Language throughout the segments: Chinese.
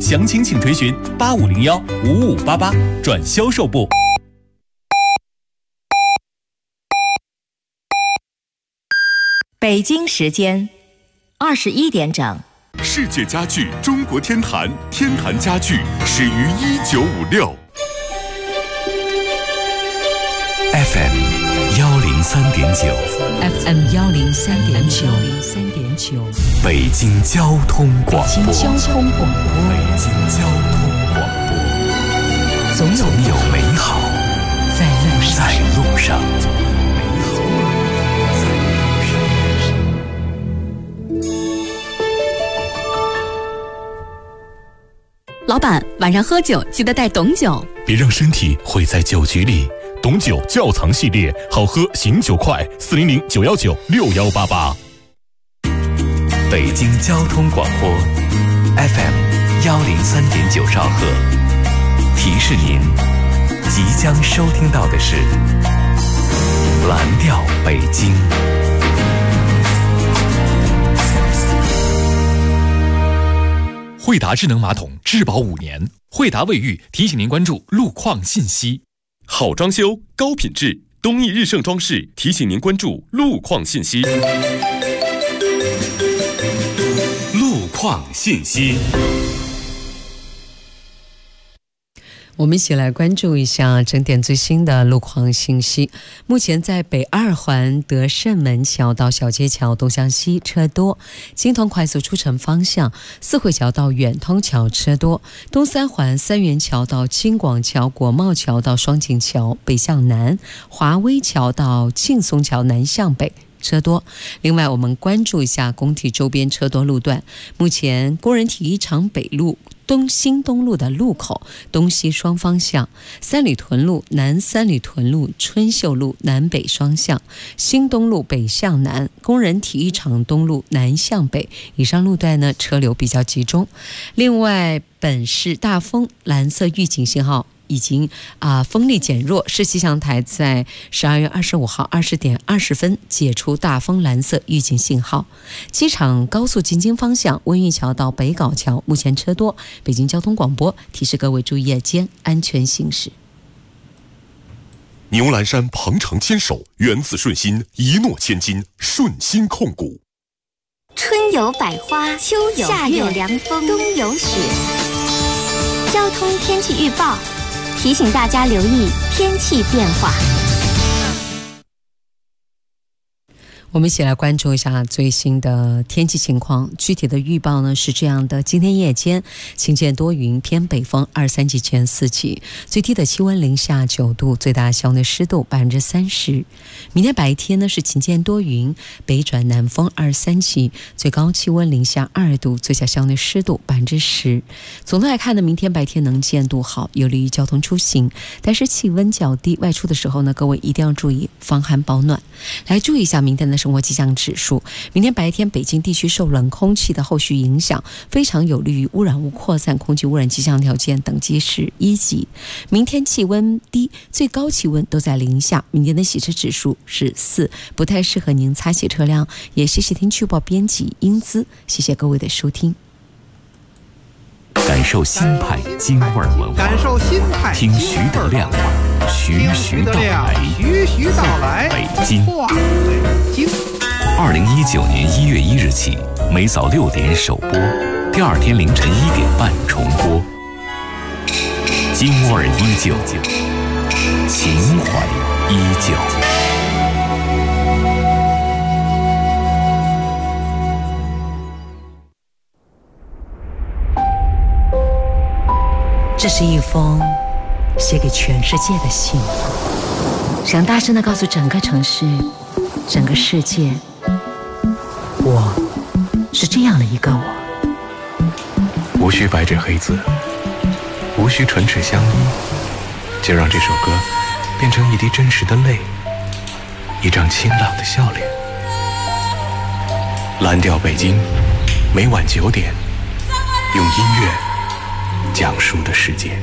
详情请垂询8501-5588转销售部。 北京时间21点整。 世界家具中国天坛，天坛家具始于1956。 FM 103.9 FM 103.9 北京交通广播。 北京交通广播。总有美好在路上。 老板，晚上喝酒记得带董酒， 别让身体毁在酒局里。董酒窖藏系列，好喝醒酒快，400-919-6188。 北京交通广播 FM 103.9兆赫，提示您，即将收听到的是蓝调北京。 惠达智能马桶质保5年，惠达卫浴提醒您关注路况信息。 好装修，高品质，东益日盛装饰提醒您关注路况信息。路况信息。 我们一起来关注一下整点最新的路况信息。目前在北2环德胜门桥到小街桥东向西车多，京通快速出城方向四惠桥到远通桥车多，东3环三元桥到京广桥国贸桥到双井桥北向南，华威桥到劲松桥南向北车多。另外我们关注一下工体周边车多路段，目前工人体育场北路新东路的路口东西双方向，三里屯路南三里屯路春秀路南北双向，新东路北向南，工人体育场东路南向北，以上路段呢车流比较集中。另外本市大风蓝色预警信号已经风力减弱，市气象台在12月25号20点20分解除大风蓝色预警信号。机场高速京津方向温榆桥到北碏桥目前车多，北京交通广播提示各位注意夜间安全行驶。 牛栏山鹏程牵手，源自顺心，一诺千金，顺心控股。 春有百花，秋有夏有凉风，冬有雪。交通天气预报提醒大家留意天气变化。 我们一起来关注一下最新的天气情况。具体的预报呢是这样的：今天夜间晴间多云，偏北风23级前4级，最低的气温零下9度，最大校内湿度30%。明天白天呢是晴间多云，北转南风23级，最高气温零下2度，最小校内湿度10%。总的来看呢，明天白天能见度好，有利于交通出行，但是气温较低，外出的时候呢，各位一定要注意防寒保暖。来注意一下明天的生活气象指数。明天白天北京地区受冷空气的后续影响，非常有利于污染物扩散，空气污染气象条件等级是1级。明天气温低，最高气温都在0下。明天的洗车指数是4，不太适合您擦洗车辆。也谢谢天气预报编辑英姿，谢谢各位的收听。 感受新派京味儿文化，听徐德亮徐到来，北京。2019年1月1日起，每早6点首播，第2天凌晨1点半重播。京味儿依旧，情怀依旧。 这是一封写给全世界的信，想大声地告诉整个城市、整个世界，我是这样的一个我。 无需白纸黑字，无需唇齿相依，就让这首歌变成一滴真实的泪，一张清朗的笑脸。蓝调北京，每晚9点，用音乐讲述的世界。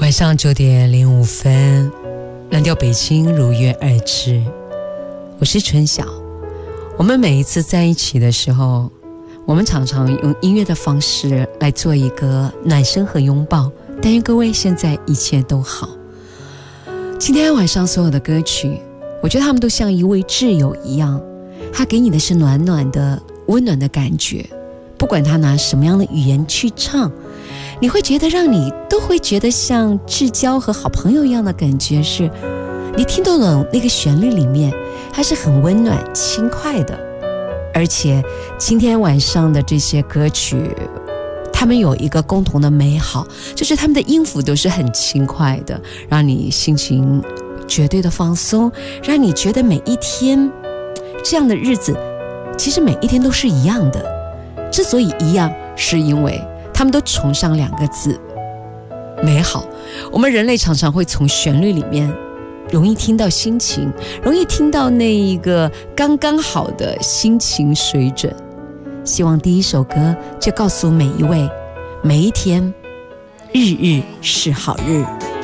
晚上9点05分，蓝调北京如约而至。我是春晓。我们每一次在一起的时候，我们常常用音乐的方式来做一个暖身和拥抱。但愿各位现在一切都好。今天晚上所有的歌曲，我觉得他们都像一位挚友一样，他给你的是暖暖的温暖的感觉。不管他拿什么样的语言去唱，你会觉得让你都会觉得像至交和好朋友一样的感觉，是你听懂了那个旋律里面还是很温暖轻快的。而且今天晚上的这些歌曲，他们有一个共同的美好，就是他们的音符都是很轻快的，让你心情绝对的放松，让你觉得每一天这样的日子其实每一天都是一样的。之所以一样，是因为他们都崇尚2个字：美好。我们人类常常会从旋律里面容易听到心情，容易听到那一个刚刚好的心情水准。希望第一首歌就告诉每一位，每一天日日是好日。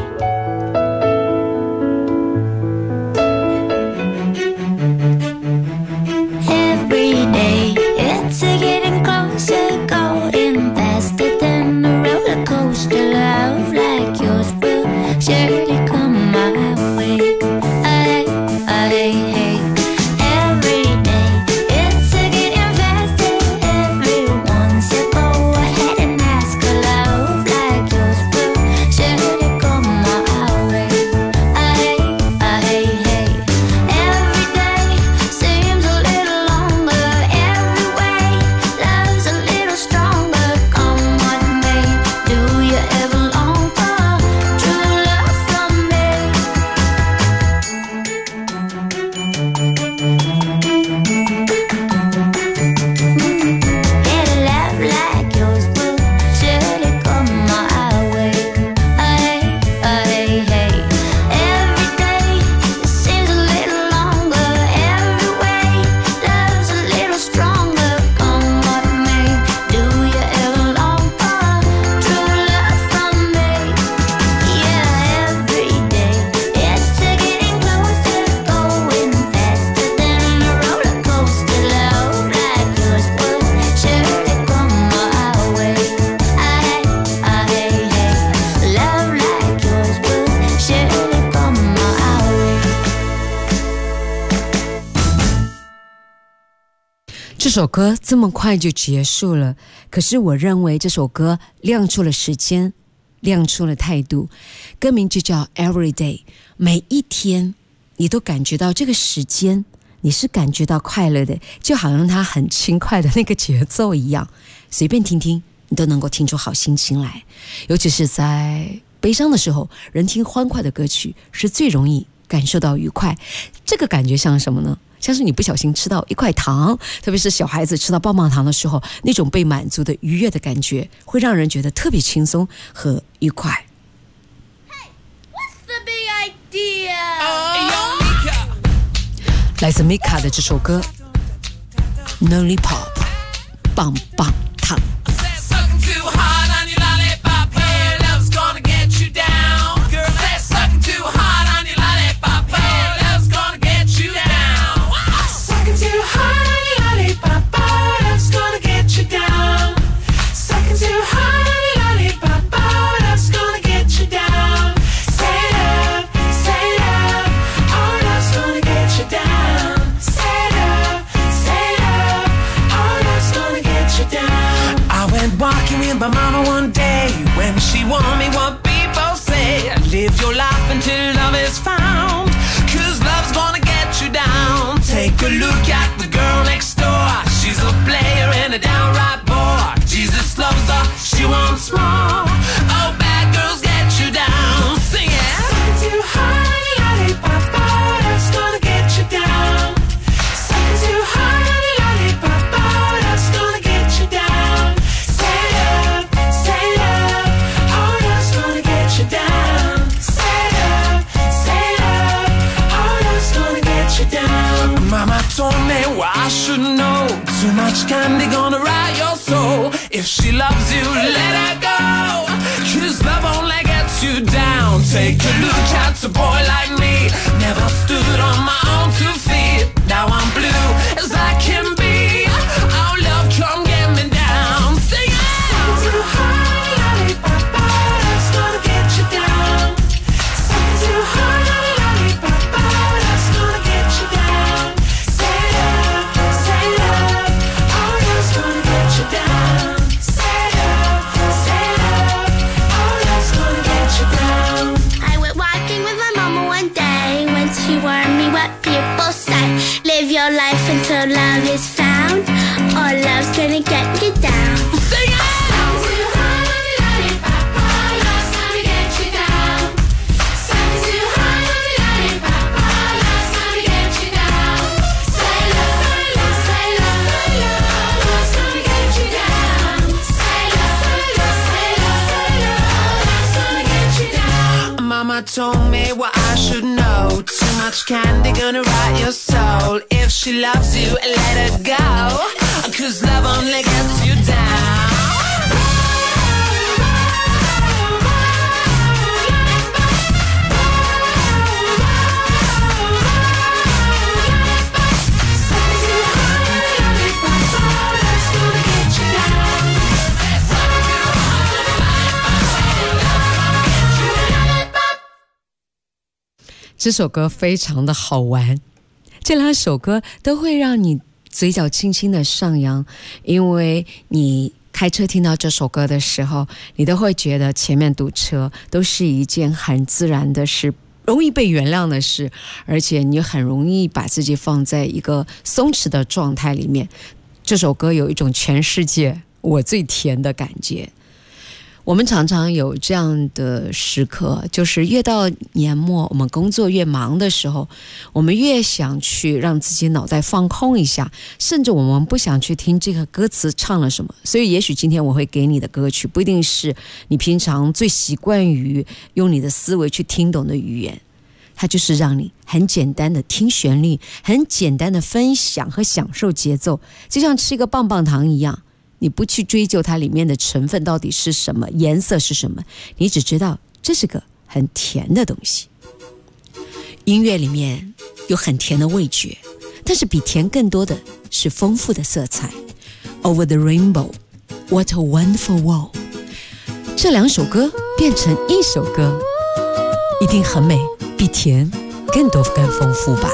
这首歌这么快就结束了，可是我认为这首歌亮出了时间，亮出了态度。歌名就叫 Everyday， 每一天你都感觉到这个时间，你是感觉到快乐的，就好像它很轻快的那个节奏一样，随便听听你都能够听出好心情来。尤其是在悲伤的时候，人听欢快的歌曲是最容易感受到愉快。这个感觉像什么呢？像是你不小心吃到一块糖，特別是小孩子吃到棒棒糖的时候，那种被满足的愉悦的感觉，会让人觉得特别轻松和愉快。 Hey, what's the big idea? 来自 Mika 的这首歌 Lollipop 棒棒糖。 My mama one day when she warned me what people say, live your life until love is found, cause love's gonna get you down. Take a look at the girl next door, she's a player and a downright bore. Jesus loves her, she wants more. Oh, bad girls get you down. Sing it. Sucking too hard, lollipop, that's gonna get you down. Sucking too hard, lollipop, that's gonna get you down. Mama told me what I should know. Too much candy gonna rot your soul. If she loves you, let her go, cause love only gets you down. down. Take a look at a boy like me. Never stood on my own 2 feet. Now I'm blue as I can be. Our love come get me down. Sing it. Something too hard, lollipop, that's gonna get you down. Something too hard, lollipop, that's gonna get you down. Say love, oh that's gonna get you down. Say love, oh that's gonna get you down. I went walking with my mama one day when she warned me what people say. Live your life until love is found, or love's gonna get you down. Sing it! Mama told me what I should know. Too much candy gonna rot your soul. If she loves you, let her go, 'cause love only gets you down. 这首歌非常的好玩，这两首歌都会让你嘴角轻轻的上扬，因为你开车听到这首歌的时候，你都会觉得前面堵车都是一件很自然的事，容易被原谅的事，而且你很容易把自己放在一个松弛的状态里面。这首歌有一种全世界我最甜的感觉。我们常常有这样的时刻，就是越到年末，我们工作越忙的时候，我们越想去让自己脑袋放空一下，甚至我们不想去听这个歌词唱了什么。所以也许今天我会给你的歌曲不一定是你平常最习惯于用你的思维去听懂的语言，它就是让你很简单的听旋律，很简单的分享和享受节奏，就像吃一个棒棒糖一样，你不去追究它里面的成分到底是什么，颜色是什么，你只知道这是个很甜的东西。音乐里面有很甜的味觉，但是比甜更多的是丰富的色彩。 Over the Rainbow, What a Wonderful World， 这两首歌变成一首歌，一定很美，比甜更多更丰富吧。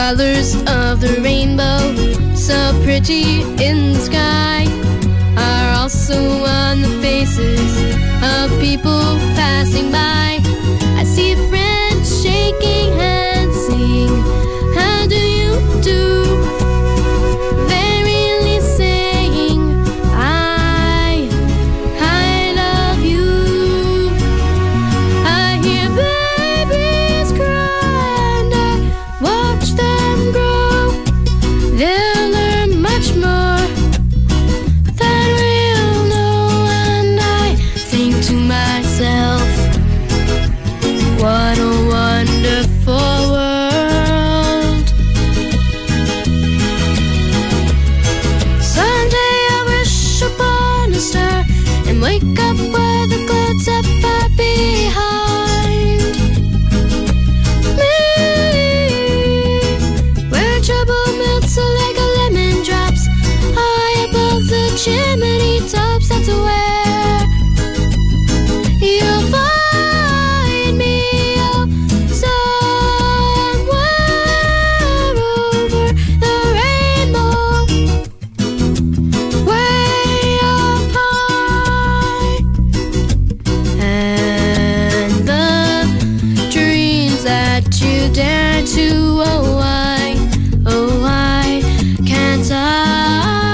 colors of the rainbow, so pretty in the sky, are also on the faces of people passing by. I see friends shaking hands, saying, how do you do? They're really saying, I love you. I hear babies cry and I watch them grow. They'll learn much more than we'll know, and I think to myself, what a wonderful world. Someday I wish upon a star and wake up where the clouds are far behind me, where trouble melts like a lemon drops high above the chimney tops. That's where you'll find me, oh, somewhere over the rainbow, way up high. And the dreams that you dare to, oh why can't I?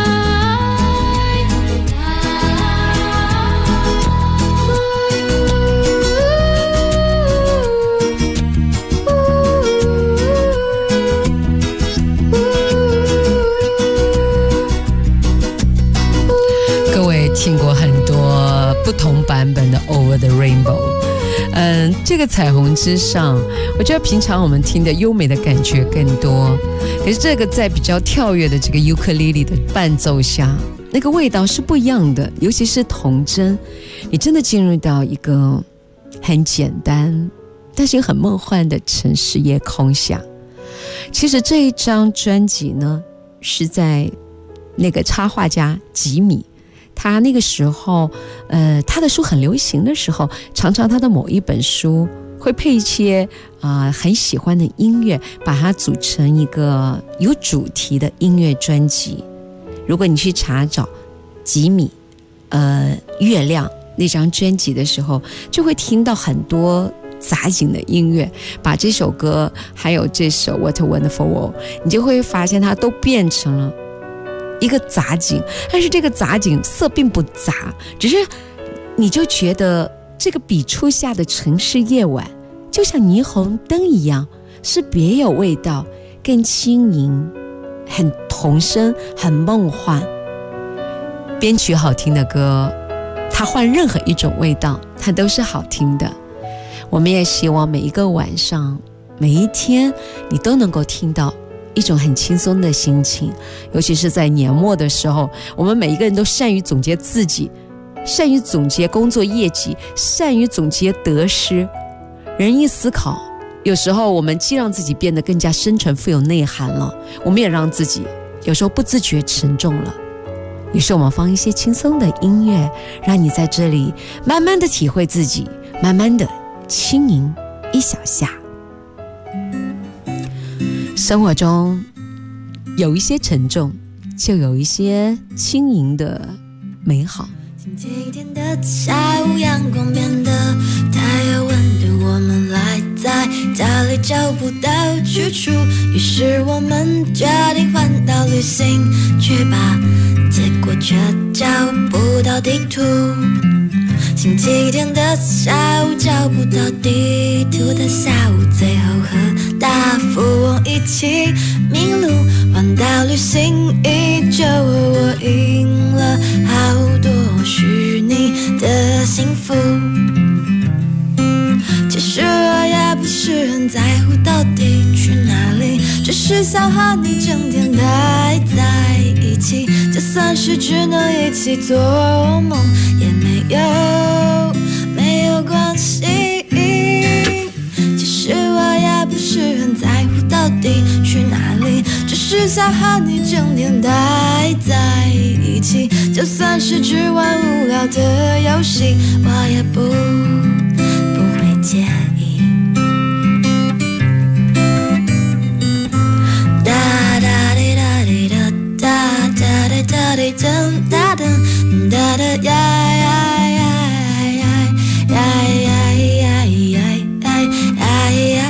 各位听过很多不同版本的 Over the Rainbow， 这个彩虹之上，我觉得平常我们听的优美的感觉更多，可是这个在比较跳跃的这个尤克里里的伴奏下，那个味道是不一样的，尤其是童真，你真的进入到一个很简单但是很梦幻的城市夜空下。其实这一张专辑呢，是在那个插画家吉米，他那个时候他的书很流行的时候，常常他的某一本书会配一些很喜欢的音乐，把它组成一个有主题的音乐专辑。如果你去查找吉米月亮那张专辑的时候，就会听到很多杂景的音乐，把这首歌还有这首 What a Wonderful World， 你就会发现它都变成了一个杂景，但是这个杂景色并不杂，只是你就觉得这个笔触下的城市夜晚就像霓虹灯一样，是别有味道，更轻盈，很童声，很梦幻。编曲好听的歌，它换任何一种味道，它都是好听的。我们也希望每一个晚上，每一天，你都能够听到一种很轻松的心情，尤其是在年末的时候，我们每一个人都善于总结自己，善于总结工作业绩，善于总结得失。人一思考，有时候我们既让自己变得更加深沉富有内涵了，我们也让自己有时候不自觉沉重了。于是我们放一些轻松的音乐，让你在这里慢慢的体会自己，慢慢的轻盈一小下。生活中有一些沉重，就有一些轻盈的美好。 星期天的下午，阳光变得太有温度，我们赖在家里找不到去处，于是我们决定环岛旅行去吧，结果却找不到地图。星期天的下午，找不到地图的下午，最后和大富翁一起迷路，环岛旅行依旧，我赢了好多虚拟的幸福。其实我也不是很在乎到底去哪里，只是想和你整天待在一起，就算是只能一起做梦也没有关系。其实我也不是很在乎到底去哪里，只是想和你整天待在一起，就算是只玩无聊的游戏，我也不会介意。 噔哒噔哒哒呀呀呀呀呀呀呀呀呀。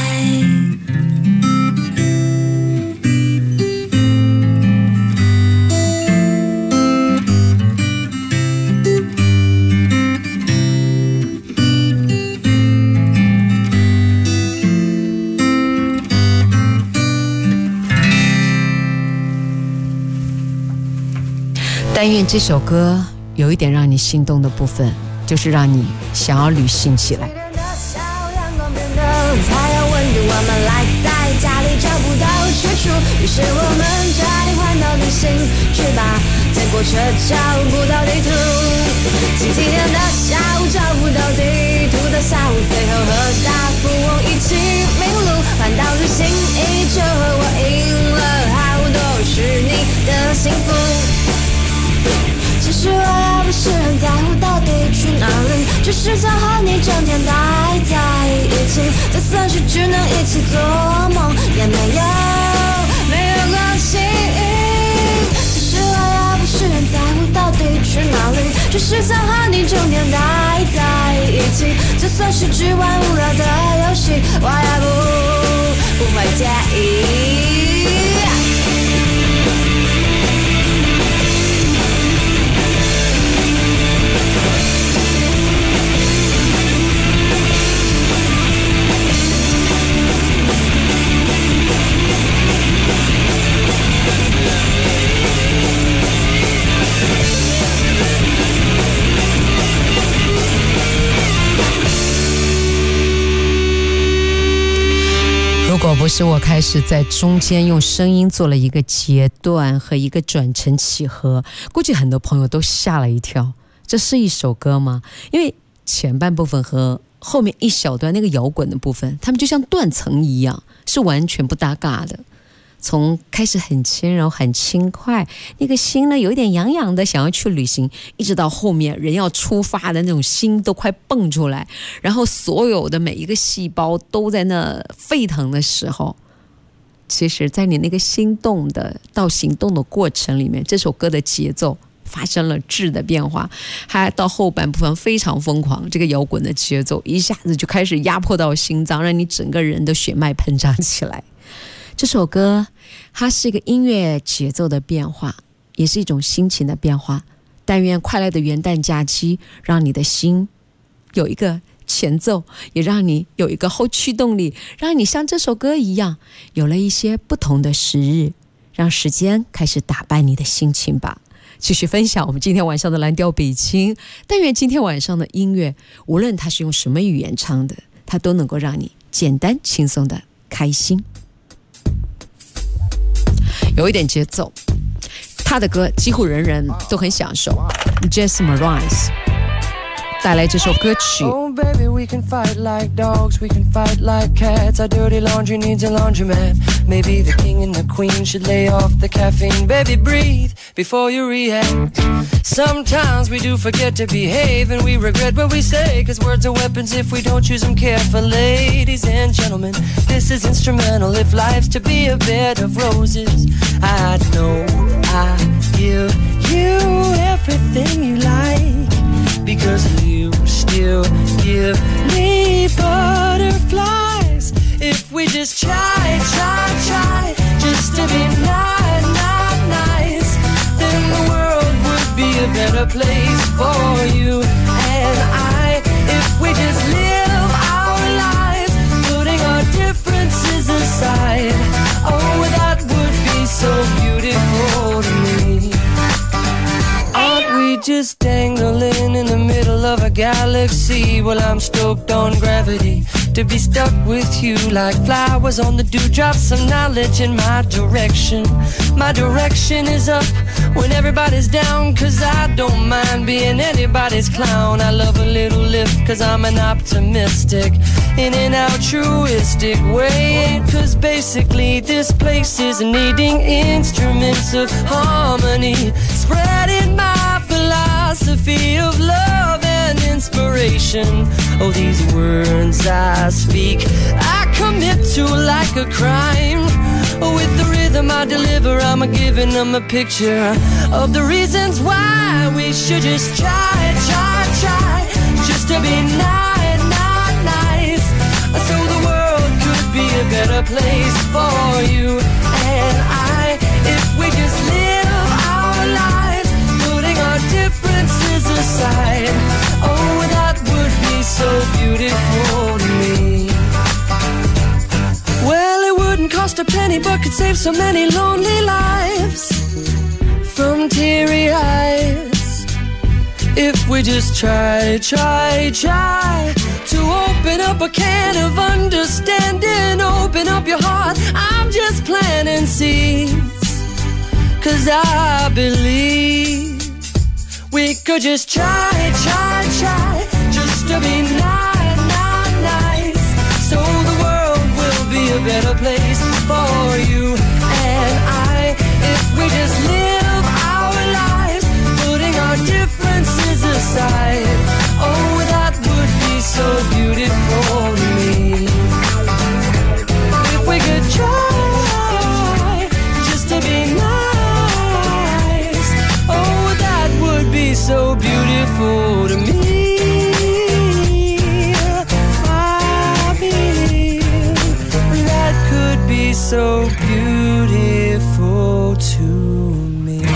但愿这首歌有一点让你心动的部分，就是让你想要旅行起来。 才有温度，我们赖在家里找不到去处，于是我们决定环岛旅行去吧，结果却找不到地图。星期天的下午找不到地图的下午，最后和大富翁一起迷路，环岛旅行依旧和我赢了好多，是你的幸福。其实我也不是很在乎到底去哪里，只是想和你整天待在一起，就算是只能一起做梦也没有关系。其实我也不是很在乎到底去哪里，只是想和你整天待在一起，就算是只玩无聊的游戏，我也不会介意。 如果不是我开始在中间用声音做了一个截断和一个转成起合，估计很多朋友都吓了一跳。这是一首歌吗？因为前半部分和后面一小段那个摇滚的部分，他们就像断层一样，是完全不搭嘎的。从开始很轻柔很轻快，那个心呢有一点痒痒的，想要去旅行，一直到后面人要出发的那种心都快蹦出来，然后所有的每一个细胞都在那沸腾的时候，其实在你那个心动的到行动的过程里面，这首歌的节奏发生了质的变化，还到后半部分非常疯狂，这个摇滚的节奏一下子就开始压迫到心脏，让你整个人的血脉膨胀起来。这首歌它是一个音乐节奏的变化，也是一种心情的变化。但愿快乐的元旦假期让你的心有一个前奏，也让你有一个后驱动力，让你像这首歌一样有了一些不同的时日，让时间开始打败你的心情吧。继续分享我们今天晚上的蓝调北京。但愿今天晚上的音乐无论它是用什么语言唱的，它都能够让你简单轻松的开心，有一点节奏。他的歌几乎人人都很享受。 Jason Mraz 带来这首歌曲。 Oh baby, we can fight like dogs, we can fight like cats. Our dirty laundry needs a laundromat. Maybe the king and the queen should lay off the caffeine. Baby, breathe before you react. Sometimes we do forget to behave, and we regret what we say, 'cause words are weapons if we don't use them carefully. Ladies and gentlemen, this is instrumental if life's to be a bed of roses. I know I give you everything you like, because you still give me butterflies. If we just try just to be nice, then the world would be a better place for you and I. If we just live our lives, putting our differences aside, oh, that would be so beautiful to me. Aren't we just dangling in the middle of a galaxy? Well, I'm stoked on gravity, to be stuck with you like flowers on the dewdrop. Some knowledge in my direction. My direction is up when everybody's down, 'cause I don't mind being anybody's clown. I love a little lift 'cause I'm an optimistic, in an altruistic way. 'Cause basically this place is needing instruments of harmony, spreading my philosophy of love and inspiration. Oh, these words I speak, I commit to like a crime, with the rhythm rhythm I deliver, I'm giving them a picture of the reasons why we should just try just to be nice, so the world could be a better place for you and I, if we just live our lives, putting our differences aside. Oh, that would be so beautiful to me. Well, it wouldn't cost a penny, but could save so many lonely lives from teary eyes. If we just try to open up a can of understanding, open up your heart, I'm just planting seeds, 'cause I believe we could just try just to be nice, so the world will be a better place for you and I, if we just live our lives, putting our differences aside. Oh, that would be so beautiful to me. If we could try just to be nice, oh, that would be so beautiful to me. I believe that could be so beautiful to me.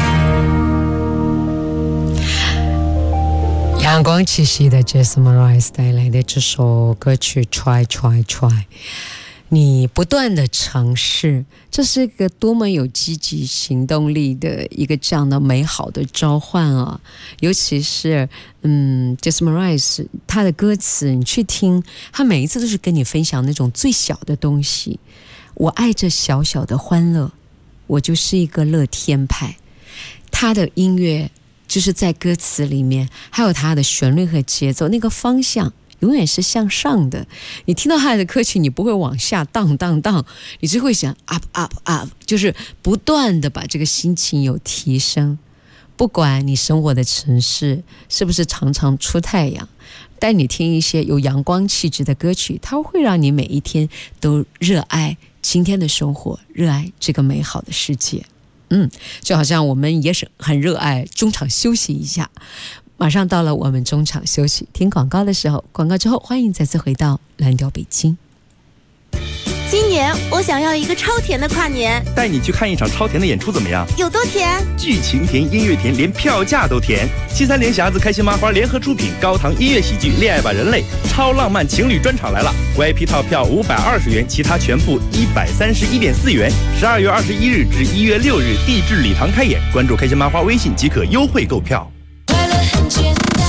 阳光气息的 Jason Mraz 带来的这首歌曲 Try。 你不断的尝试，这是个多么有积极行动力的一个这样的美好的召唤啊！尤其是Jason Mraz 他的歌词，你去听，他每一次都是跟你分享那种最小的东西。我爱这小小的欢乐，我就是一个乐天派。他的音乐就是在歌词里面，还有他的旋律和节奏，那个方向永远是向上的。你听到他的歌曲，你不会往下荡，你只会想 up， 就是不断的把这个心情有提升。不管你生活的城市是不是常常出太阳，带你听一些有阳光气质的歌曲，它会让你每一天都热爱今天的生活，热爱这个美好的世界。就好像我们也是很热爱中场休息一下。马上到了我们中场休息听广告的时候，广告之后欢迎再次回到蓝调北京。 今年我想要一个超甜的跨年， 带你去看一场超甜的演出怎么样？ 有多甜？ 剧情甜，音乐甜，连票价都甜。73联匣子开心麻花联合出品高糖音乐喜剧《恋爱吧人类》超浪漫情侣专场来了 ，VIP 套票520元，其他全部131.4元。12月21日至1月6日，地质礼堂开演，关注开心麻花微信即可优惠购票。 快乐很简单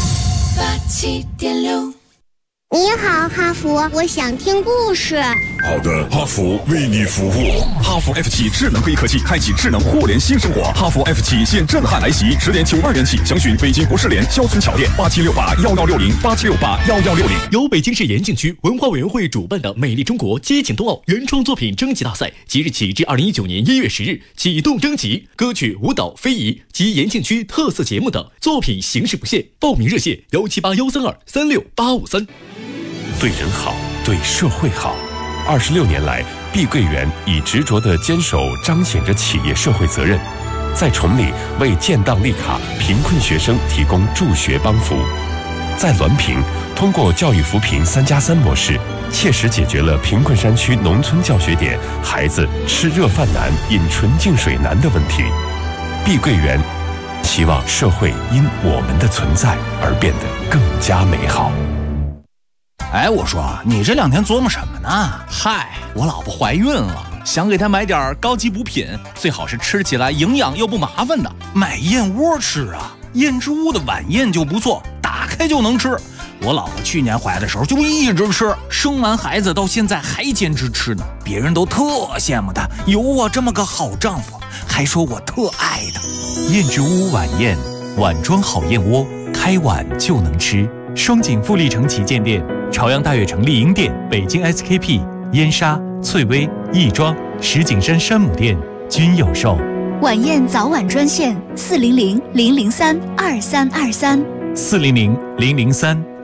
，87.6。 你好，哈佛，我想听故事。 好的，哈佛为你服务。哈佛 F7智能会议科技开启智能互联新生活。哈佛 F7现震撼来袭，10点92元起，详询北京国士联肖村桥店8768116087681160。 由北京市延庆区文化委员会主办的美丽中国激情冬奥原创作品征集大赛，即日起至2019年1月10日启动征集，歌曲、舞蹈、非遗及延庆区特色节目等作品形式不限。报名热线17813236853。 对人好，对社会好。26年来，碧桂园以执着的坚守彰显着企业社会责任，在崇礼为建档立卡贫困学生提供助学帮扶，在滦平通过教育扶贫3+3模式，切实解决了贫困山区农村教学点孩子吃热饭难、饮纯净水难的问题。碧桂园希望社会因我们的存在而变得更加美好。 哎，我说你这2天琢磨什么呢？嗨，我老婆怀孕了，想给她买点高级补品，最好是吃起来营养又不麻烦的。买燕窝吃啊，燕之屋的晚宴就不错，打开就能吃。我老婆去年怀的时候就一直吃，生完孩子到现在还坚持吃呢，别人都特羡慕她有我这么个好丈夫，还说我特爱她。 燕之屋晚宴，碗装好燕窝，开碗就能吃。双井富力城旗舰店、朝阳大悦城丽婴店、北京 SKP、燕莎、翠微、亦庄、石景山山姆店均有售。 晚宴早晚专线400-003-2323，400-003-2323。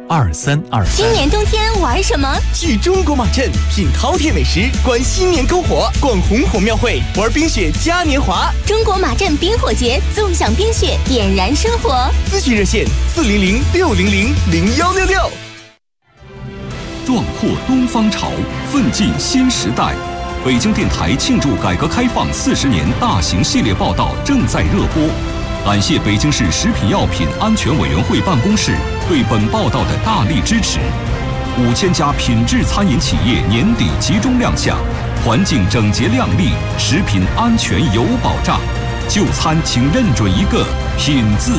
2323。 今年冬天玩什么？ 去中国马镇品饕餮美食，观新年篝火，逛红火庙会，玩冰雪嘉年华。 中国马镇冰火节，纵享冰雪，点燃生活。 咨询热线400-600-0166。 壮阔东方潮，奋进新时代。北京电台庆祝改革开放40年大型系列报道正在热播。感谢北京市食品药品安全委员会办公室对本报道的大力支持。5000家品质餐饮企业年底集中亮相，环境整洁亮丽，食品安全有保障。就餐请认准一个“品”字。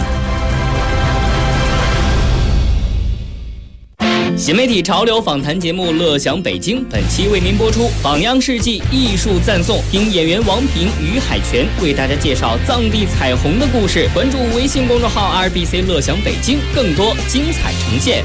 新媒体潮流访谈节目《乐享北京》本期为您播出榜样事迹艺术赞颂，听演员王平、于海泉为大家介绍藏地彩虹的故事。关注微信公众号 RBC 乐享北京，更多精彩呈现。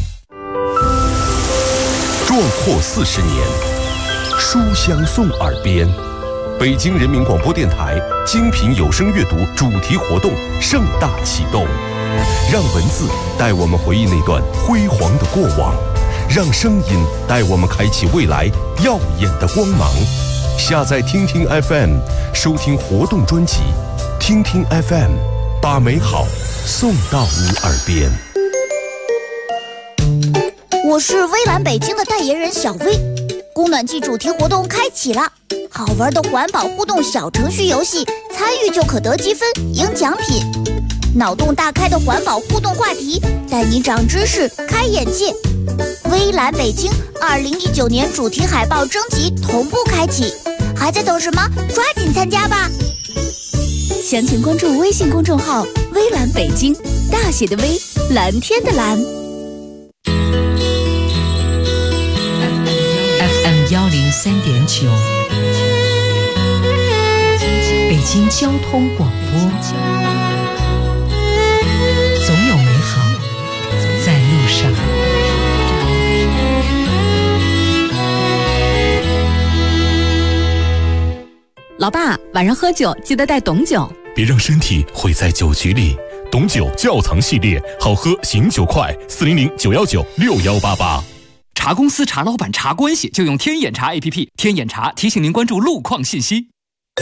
壮阔40年，书香送耳边。北京人民广播电台精品有声阅读主题活动盛大启动。让文字带我们回忆那段辉煌的过往，让声音带我们开启未来耀眼的光芒。下载听听 FM， 收听活动专辑。听听 FM， 把美好送到你耳边。 我是微蓝北京的代言人小薇。供暖季主题活动开启了，好玩的环保互动小程序游戏，参与就可得积分赢奖品。脑洞大开的环保互动话题，带你长知识开眼界。微蓝北京2019年主题海报征集同步开启，还在等什么？抓紧参加吧！ 详情关注微信公众号微蓝北京，大写的微，蓝天的蓝。 FM 103.9，北京交通广播。总有美好在路上。 老爸，晚上喝酒记得带董酒， 别让身体毁在酒局里。董酒窖藏系列，好喝醒酒快，400-919-6188。 查公司、查老板、查关系，就用天眼查 APP。天眼查提醒您关注路况信息。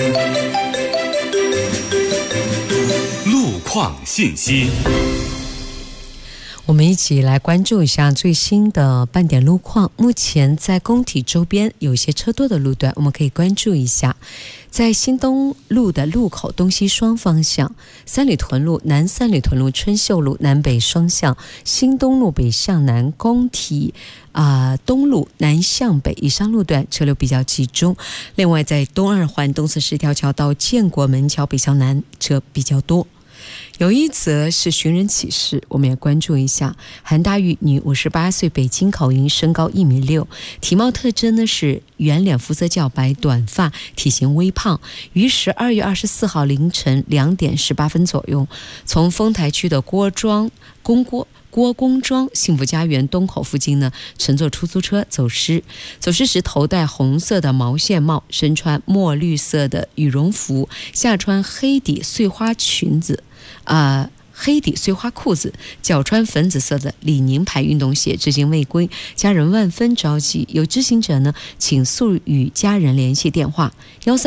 路况信息。 我们一起来关注一下最新的半点路况。目前在工体周边有一些车多的路段，我们可以关注一下。在新东路的路口东西双方向，三里屯路、南三里屯路、春秀路南北双向，新东路北向南，工体东路南向北以上路段车流比较集中。另外在东二环东四十条桥到建国门桥北向南车比较多。有一则是寻人启事，我们也关注一下。韩大玉，女，58岁，北京口音，身高1.6米，体貌特征呢是圆脸，肤色较白，短发，体型微胖。于12月24号凌晨2点18分左右，从丰台区的郭公庄幸福家园东口附近呢，乘坐出租车走失。走失时头戴红色的毛线帽，身穿墨绿色的羽绒服，下穿黑底碎花裙子。黑底碎花裤子，脚穿粉紫色的李宁牌运动鞋，至今未归，家人万分着急。有知情者呢，请速与家人联系电话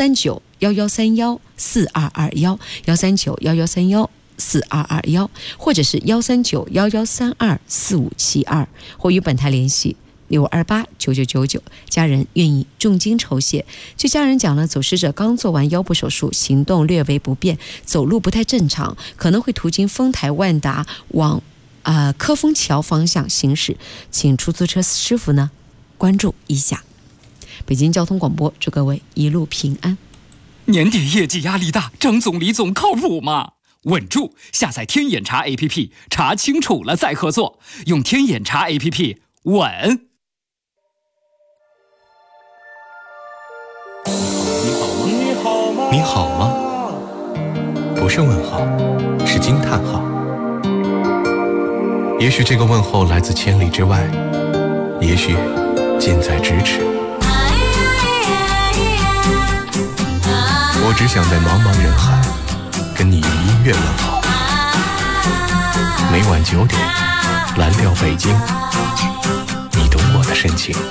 139-1131-4221，139-1131-4221，或者是139-1132-4572，或与本台联系。628-9999，家人愿意重金筹谢。据家人讲呢，走失者刚做完腰部手术，行动略为不便，走路不太正常，可能会途经丰台万达往科丰桥方向行驶，请出租车师傅呢关注一下。北京交通广播祝各位一路平安。 年底业绩压力大，张总李总靠谱吗？稳住！下载天眼查 APP， 查清楚了再合作，用天眼查 APP 稳。 你好吗？不是问号，是惊叹号。也许这个问候来自千里之外，也许近在咫尺。我只想在茫茫人海跟你用音乐问好。每晚9点， 蓝调北京，你懂我的深情。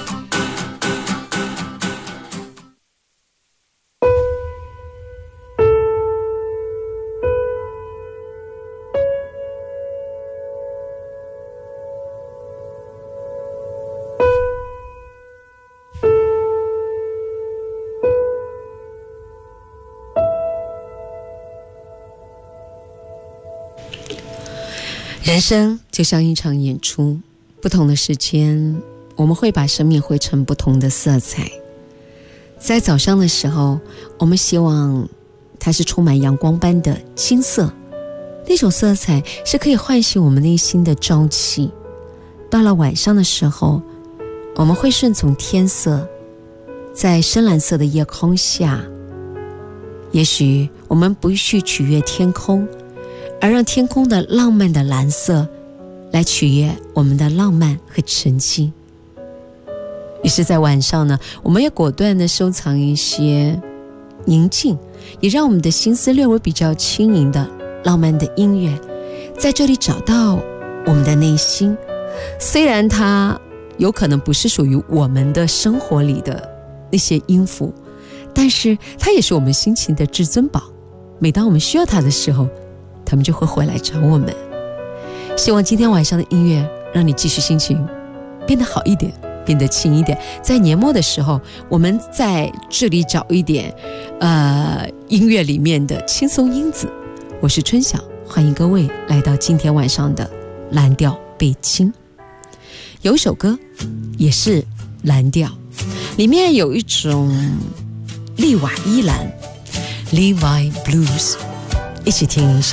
人生就像一场演出，不同的时间，我们会把生命绘成不同的色彩。在早上的时候，我们希望它是充满阳光般的金色，那种色彩是可以唤醒我们内心的朝气。到了晚上的时候，我们会顺从天色，在深蓝色的夜空下，也许我们不去取悦天空，而让天空的浪漫的蓝色来取悦我们的浪漫和沉静。于是在晚上呢，我们也果断地收藏一些宁静，也让我们的心思略微比较轻盈的浪漫的音乐，在这里找到我们的内心。虽然它有可能不是属于我们的生活里的那些音符，但是它也是我们心情的至尊宝。每当我们需要它的时候，他们就会回来找我们。希望今天晚上的音乐让你继续心情变得好一点，变得轻一点。在年末的时候，我们在这里找一点音乐里面的轻松因子。我是春晓，欢迎各位来到今天晚上的蓝调北京。有一首歌也是蓝调，里面有一种利瓦伊兰 Levi Blues， 一起听一下。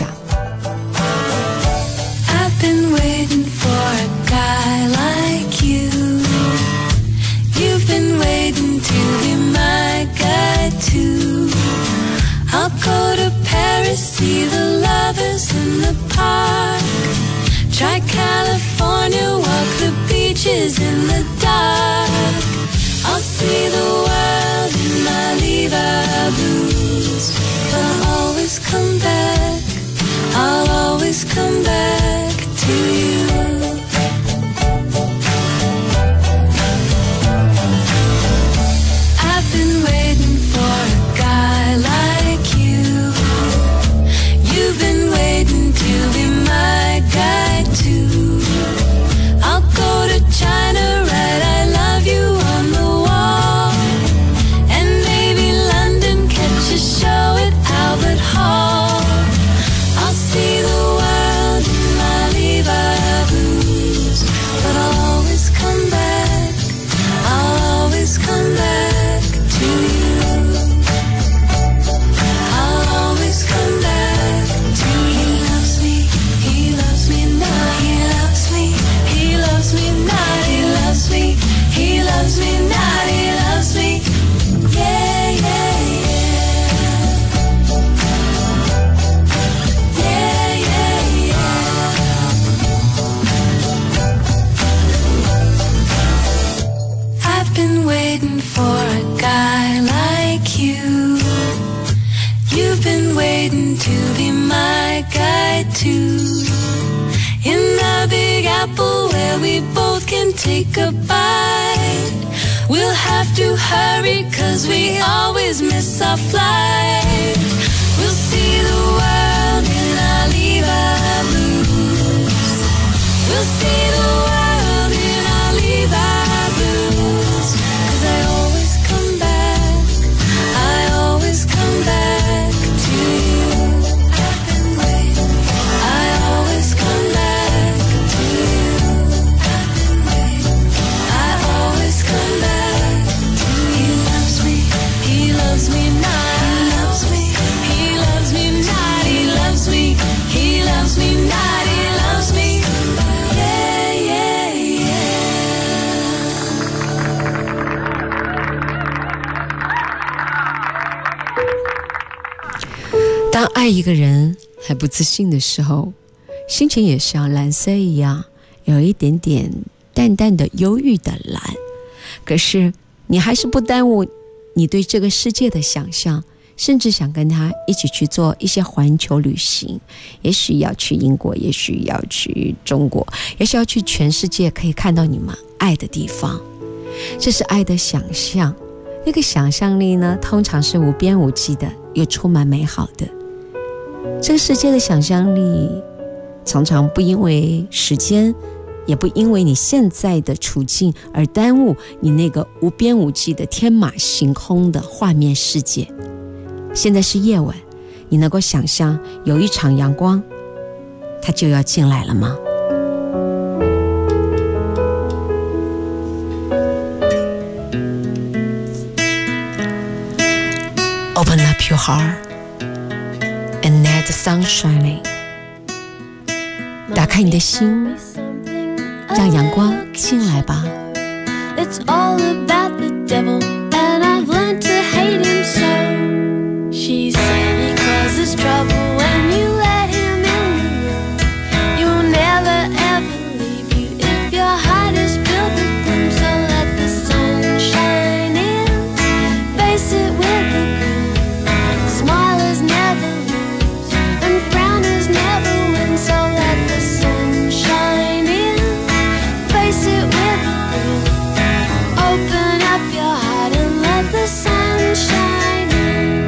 Been waiting for a guy like you. You've been waiting to be my guy too. I'll go to Paris, see the lovers in the park. Try California, walk the beaches in the dark. I'll see the world in my Levi blues. But I'll always come back, I'll always come back to you. I've been waiting for a guy like you. You've been waiting to be my guy too. I'll go to China, write I love you on the wall. And maybe London, catch a show at Albert Hall. I'll see the world in my Levi blues. But I'll always come back, I'll always come back to you. I'll always come back to you. He loves me now, he loves me, he loves me now, he loves me, he loves me now, he loves me. Yeah, yeah, yeah. Yeah, yeah, yeah. I've been waiting for a guy like you. You've been waiting to be my guy too. In the Big Apple where we both can take a bite. We'll have to hurry 'cause we always miss our flight. We'll see the world in our Levi blues. We'll see the world in our Levi blues. 'Cause I always come back, I always come back to you. I've been waiting, I always come back to you. I've been waiting, I always come back to you. He loves me, he loves me not, he loves me, he loves me not, he loves me, he loves me not, he loves me. Yeah, yeah, yeah. 当爱一个人还不自信的时候，心情也像蓝色一样，有一点点淡淡的忧郁的蓝。可是你还是不耽误你对这个世界的想象， 甚至想跟他一起去做一些环球旅行，也许要去英国，也许要去中国，也许要去全世界可以看到你们爱的地方。这是爱的想象，那个想象力呢，通常是无边无际的，又充满美好的。这个世界的想象力常常不因为时间，也不因为你现在的处境而耽误你那个无边无际的天马行空的画面世界。现在是夜晚，你能够想象有一场阳光，它就要进来了吗？Open up your heart and let the sun shining. 打开你的心，让阳光进来吧。 It's all about the devil, and I've learned to hate him so. She said he causes trouble when you let him in the room. You'll never ever leave you if your heart is filled with gloom. So let the sun shine in, face it with a grin. Smilers never lose, and frowners never win. So let the sun shine in, face it with a grin. Open up your heart and let the sun shine in.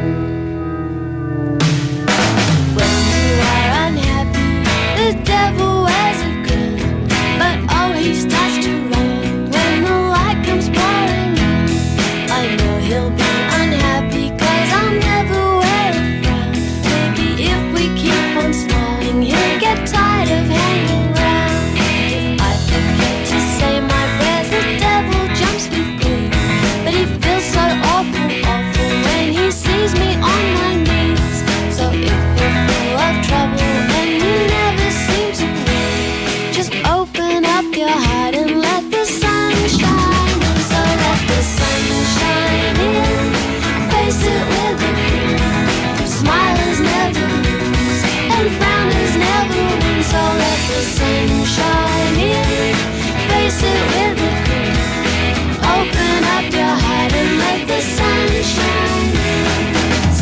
When you are unhappy, the devil wears a grin, but oh, he starts to run when the light comes pouring in. I know he'll be unhappy 'cause I'll never wear a frown. Maybe if we keep on smiling, he'll get tired of hanging round. If I forget to say my prayers, the devil jumps with glee, but he feels so awful, awful when he sees me on my knees. So if you're full of trouble and you never seem to win, just open up your heart and let the sun shine in. So let the sun shine in, face it with a grin. Smilers never lose, and frowners never win. So let the sun shine in, face it with a grin. Open up your heart and let the sun shine in.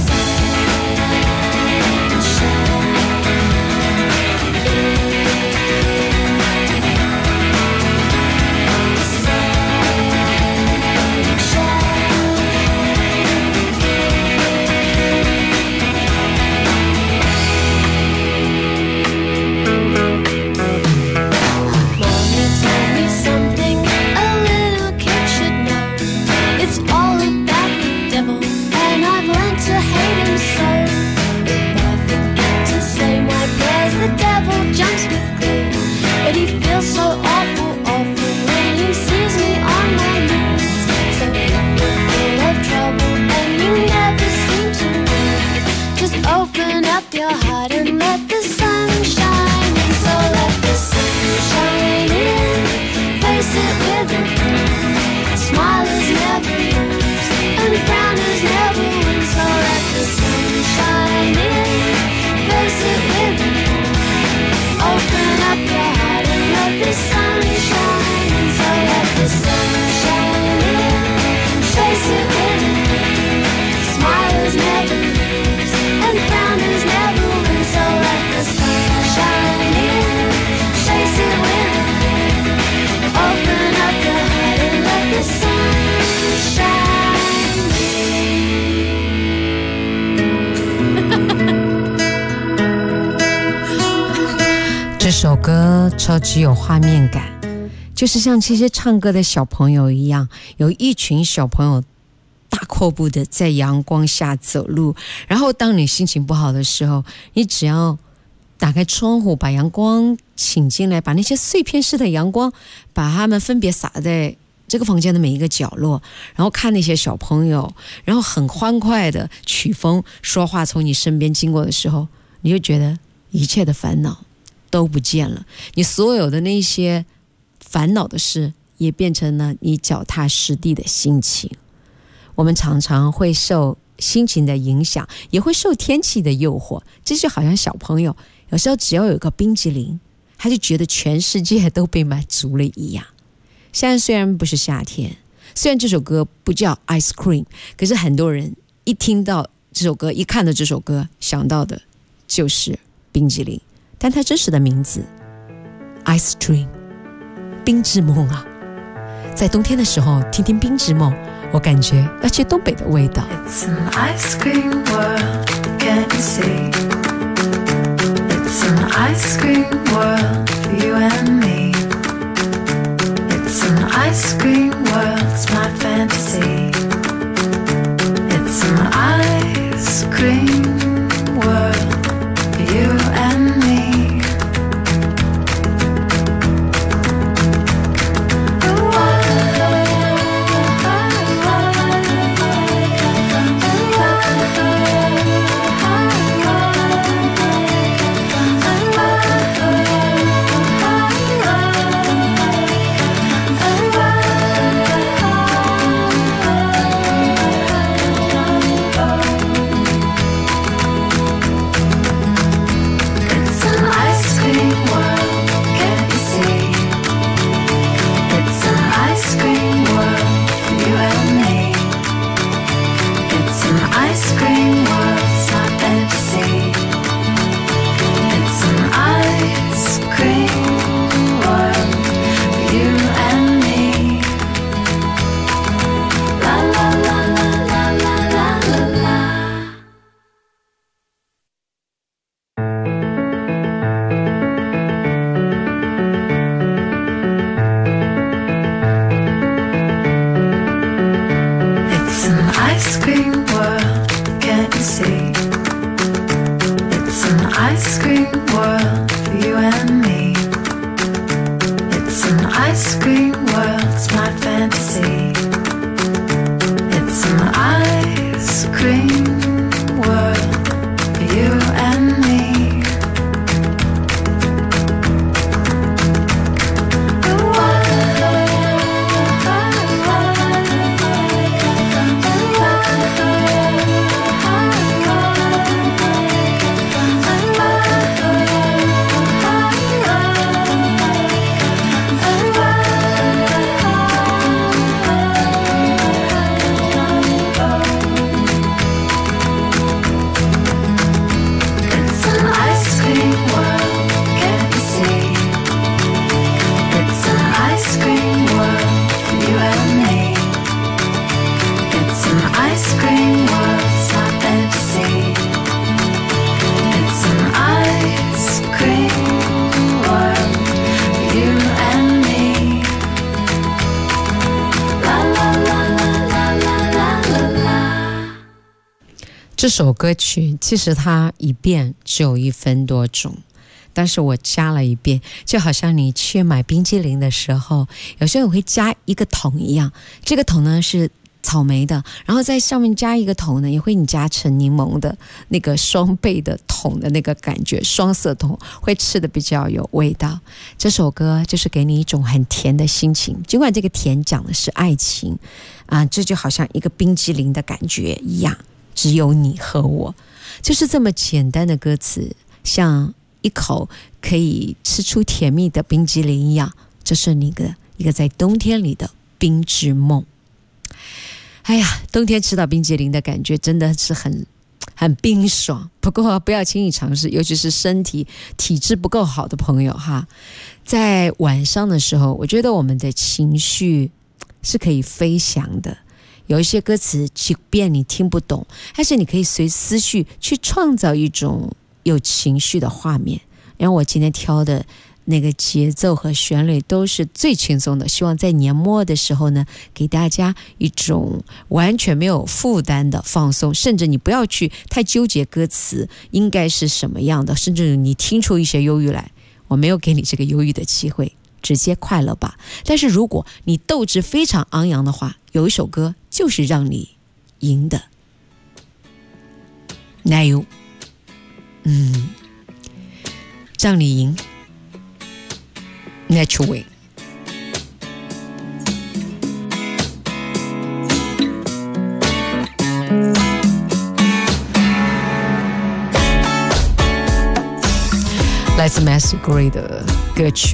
Mommy told me something a little kid should know. It's all about the devil, and I've learned to hate him so. If I forget to say my prayers, the devil jumps with glee, but he feels so awful, awful when he sees me on my knees. So if you're full of trouble and you never seem to win, just open up your heart and let the sun shine in. So let the sun shine in, face it with a grin. Smilers never lose, and frowners never win. So let the sun shine in, face it with a grin. Open up your heart and let the sun shine in. So let the sun shine in, face it with a grin. Smilers never lose, and frowners never win. So let the sun shine in, face it with a grin. Open up your heart and let the sun shine in. 这首歌超级有画面感，就是像这些唱歌的小朋友一样，有一群小朋友大阔步的在阳光下走路，然后当你心情不好的时候，你只要打开窗户，把阳光请进来，把那些碎片式的阳光，把它们分别洒在这个房间的每一个角落，然后看那些小朋友，然后很欢快的曲风说话从你身边经过的时候，你就觉得一切的烦恼都不见了，你所有的那些烦恼的事也变成了你脚踏实地的心情。我们常常会受心情的影响，也会受天气的诱惑，这就好像小朋友有时候只要有一个冰淇淋，他就觉得全世界都被满足了一样。现在虽然不是夏天，虽然这首歌不叫 Ice Cream， 可是很多人一听到这首歌，一看到这首歌想到的就是冰激凌，但它真实的名字 Ice Dream 冰之梦啊。在冬天的时候听听冰之梦，我感觉要去东北的味道。 It's an ice cream world, can't you see? It's an ice cream world for you and me. It's an ice cream world, it's my fantasy. It's an ice cream world for you and me. 这首歌曲其实它一遍只有1分多钟，但是我加了一遍，就好像你去买冰激凌的时候，有时候我会加一个桶一样，这个桶呢是草莓的，然后在上面加一个桶呢，也会你加成柠檬的那个双倍的桶的那个感觉，双色桶会吃的比较有味道。这首歌就是给你一种很甜的心情，尽管这个甜讲的是爱情啊，这就好像一个冰激凌的感觉一样，只有你和我，就是这么简单的歌词，像一口可以吃出甜蜜的冰激凌一样，这是你的一个在冬天里的冰之梦。哎呀，冬天吃到冰激凌的感觉真的是很冰爽，不过不要轻易尝试，尤其是身体体质不够好的朋友哈。在晚上的时候，我觉得我们的情绪是可以飞翔的，有一些歌词即便你听不懂，但是你可以随思绪去创造一种有情绪的画面。然后我今天挑的那个节奏和旋律都是最轻松的，希望在年末的时候呢，给大家一种完全没有负担的放松，甚至你不要去太纠结歌词应该是什么样的，甚至你听出一些忧郁来，我没有给你这个忧郁的机会，直接快乐吧。但是如果你斗志非常昂扬的话，有一首歌就是让你赢的，哪有让你赢Natural Way。 来自 Macy Gray 的歌曲。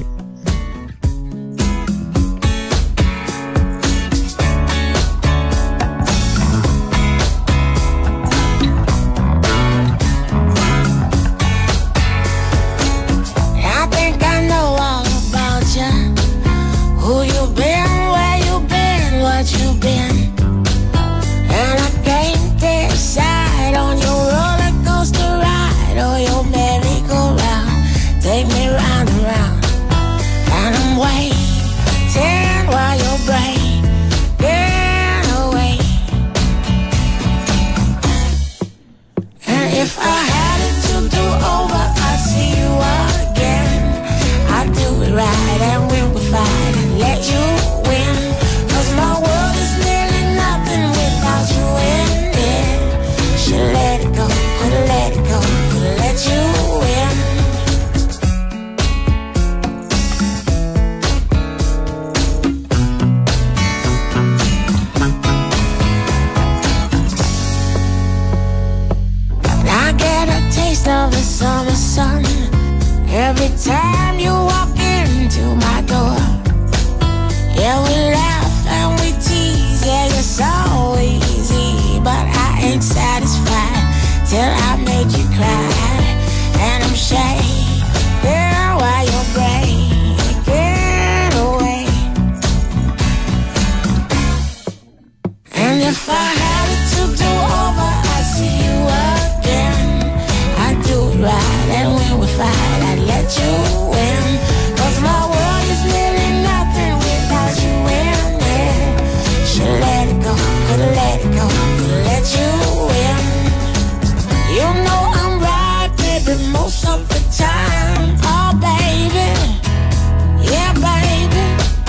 if I had it to do over, I'd see you again. I'd do it right, and when we fight, I'd let you win. 'Cause my world is really nothing without you in it. Should let it go, could let it go, could let you win. You know I'm right, baby, most of the time. Oh, baby, yeah, baby.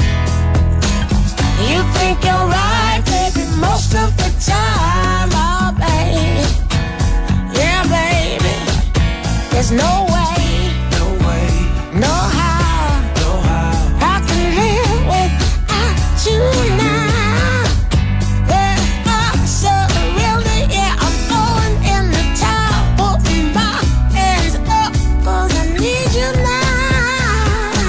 You think you're right, baby, most of the time. Oh, baby, yeah, baby. There's no way, no how, I can live without you now. Yeah, I surrender, yeah, I'm throwing in the towel, putting my hands up, 'cause I need you now.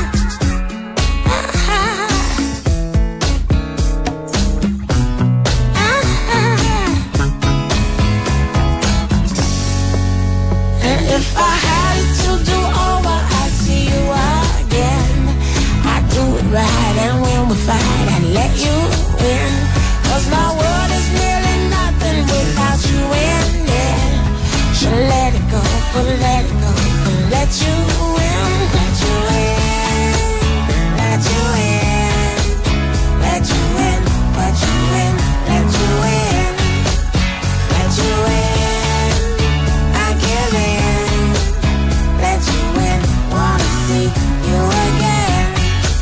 And if I had it to do over, I'd see you again. I'd do it right, and when we fight, I'd let you win. 'Cause my world is nearly nothing without you in it. Should let it go, but let it go, and let you win. Let you win, let you win, let you win, let you win, let you win, let you win. I give in, let you win, wanna see you again.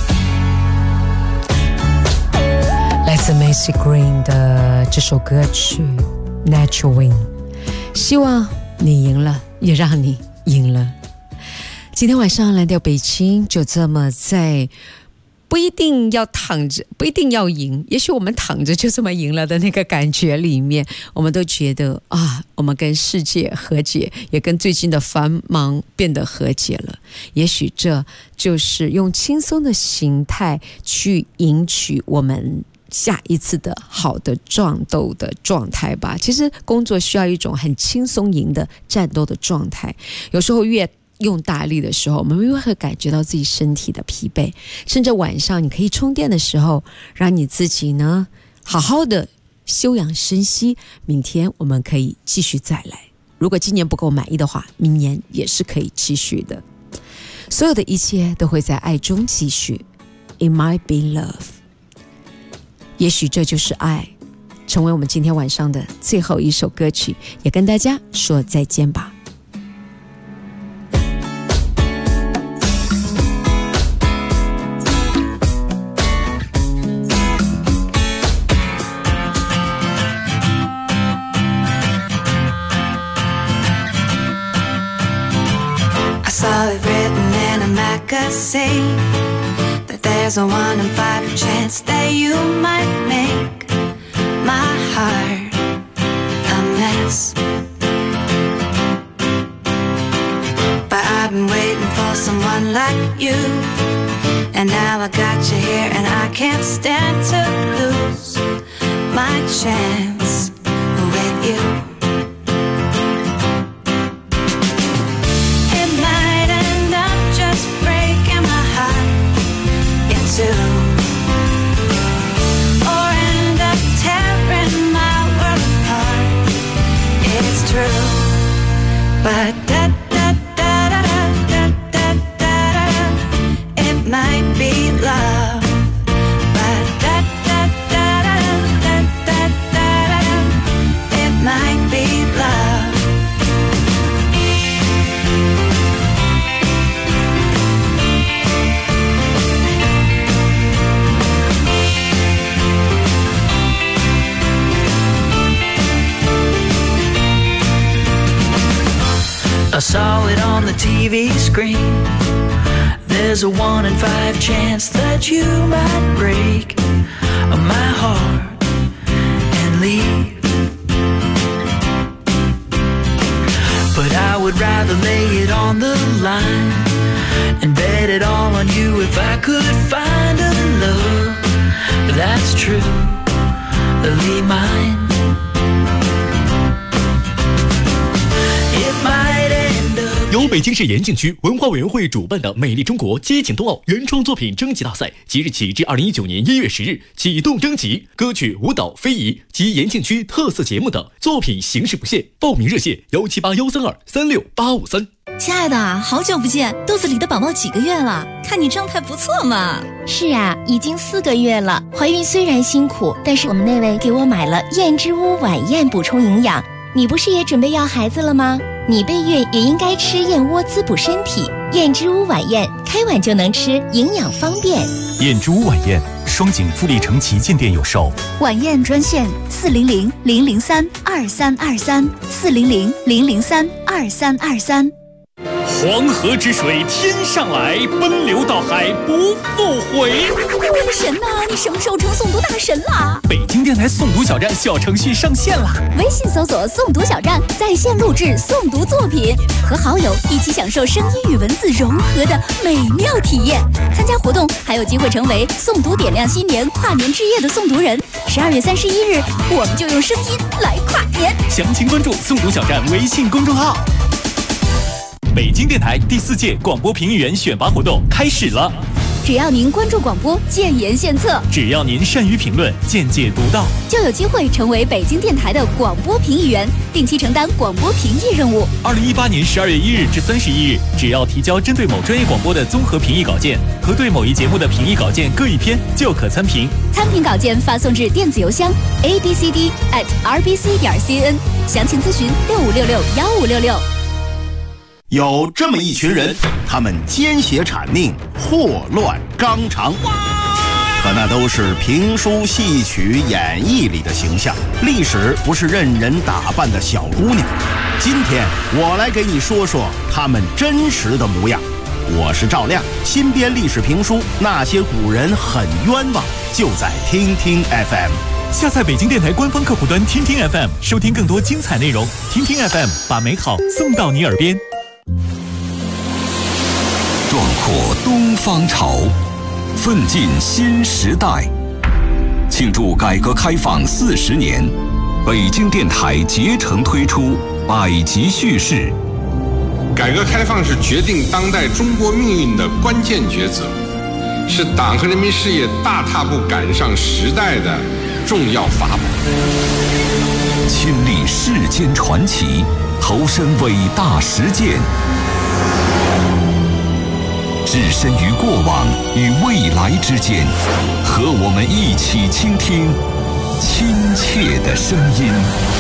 来自 Macy Green 的这首歌曲《Natural Win》，希望你赢了，也让你赢了。今天晚上蓝调北京就这么在不一定要躺着，不一定要赢，也许我们躺着就这么赢了的那个感觉里面，我们都觉得啊，我们跟世界和解，也跟最近的繁忙变得和解了。也许这就是用轻松的形态去赢取我们下一次的好的战斗的状态吧。其实工作需要一种很轻松赢的战斗的状态，有时候越用大力的时候，我们越会感觉到自己身体的疲惫，甚至晚上你可以充电的时候，让你自己呢好好的休养生息，明天我们可以继续再来。如果今年不够满意的话，明年也是可以继续的。所有的一切都会在爱中继续。 It might be love， 也许这就是爱，成为我们今天晚上的最后一首歌曲，也跟大家说再见吧。 I saw it written in a magazine that there's a 1 in 5 chance that you might make my heart a mess. But I've been waiting for someone like you, and now I got you here, and I can't stand to lose my chance with you. Or end up tearing my world apart. It's true, but it might be love. But it might be love. I saw it on the TV screen. There's a 1 in 5 chance that you might break my heart and leave. But I would rather lay it on the line and bet it all on you if I could find a love that's truly mine. It might end up 由北京市延庆区文化委员会主办的美丽中国激情冬奥原创作品征集大赛即日起至2019年1月10日启动征集，歌曲、舞蹈、非遗及延庆区特色节目的作品形式不限。报名热线17813236853。 亲爱的，好久不见，肚子里的宝宝几个月了？看你状态不错嘛。 是啊，已经4个月了。怀孕虽然辛苦，但是我们那位给我买了燕之屋晚宴补充营养。你不是也准备要孩子了吗？你备孕也应该吃燕窝滋补身体。燕之屋晚宴，开碗就能吃，营养方便。 燕之屋晚宴，双井富力城旗舰店有售。 晚宴专线400-003-2323，400-003-2323。 黄河之水天上来，奔流到海不复回。 我的神呐，你什么时候成诵读大神啦？ 北京电台诵读小站小程序上线啦！ 微信搜索诵读小站，在线录制诵读作品，和好友一起享受声音与文字融合的美妙体验。参加活动还有机会成为诵读点亮新年跨年之夜的诵读人。12月31日，我们就用声音来跨年。 详情关注诵读小站微信公众号。北京电台第4届广播评议员选拔活动开始了。 只要您关注广播，建言献策； 只要您善于评论，见解独到， 就有机会成为北京电台的广播评议员，定期承担广播评议任务。 2018年12月1日至31日，只要提交针对某专业广播的综合评议稿件和对某一节目的评议稿件各1篇，就可参评。 参评稿件发送至电子邮箱 abcd@rbc.cn， 详情咨询65661566。 有这么一群人，他们奸邪谄佞，祸乱纲常，可那都是评书戏曲演绎里的形象。历史不是任人打扮的小姑娘。今天我来给你说说他们真实的模样。我是赵亮，新编历史评书《那些古人很冤枉》，就在听听 FM。 下载北京电台官方客户端听听 FM， 收听更多精彩内容。听听 FM， 把美好送到你耳边。 壮阔东方潮，奋进新时代。庆祝改革开放40年，北京电台竭诚推出百集叙事。 改革开放是决定当代中国命运的关键抉择，是党和人民事业大踏步赶上时代的重要法宝。 亲历世间传奇，投身伟大实践，置身于过往与未来之间，和我们一起倾听亲切的声音。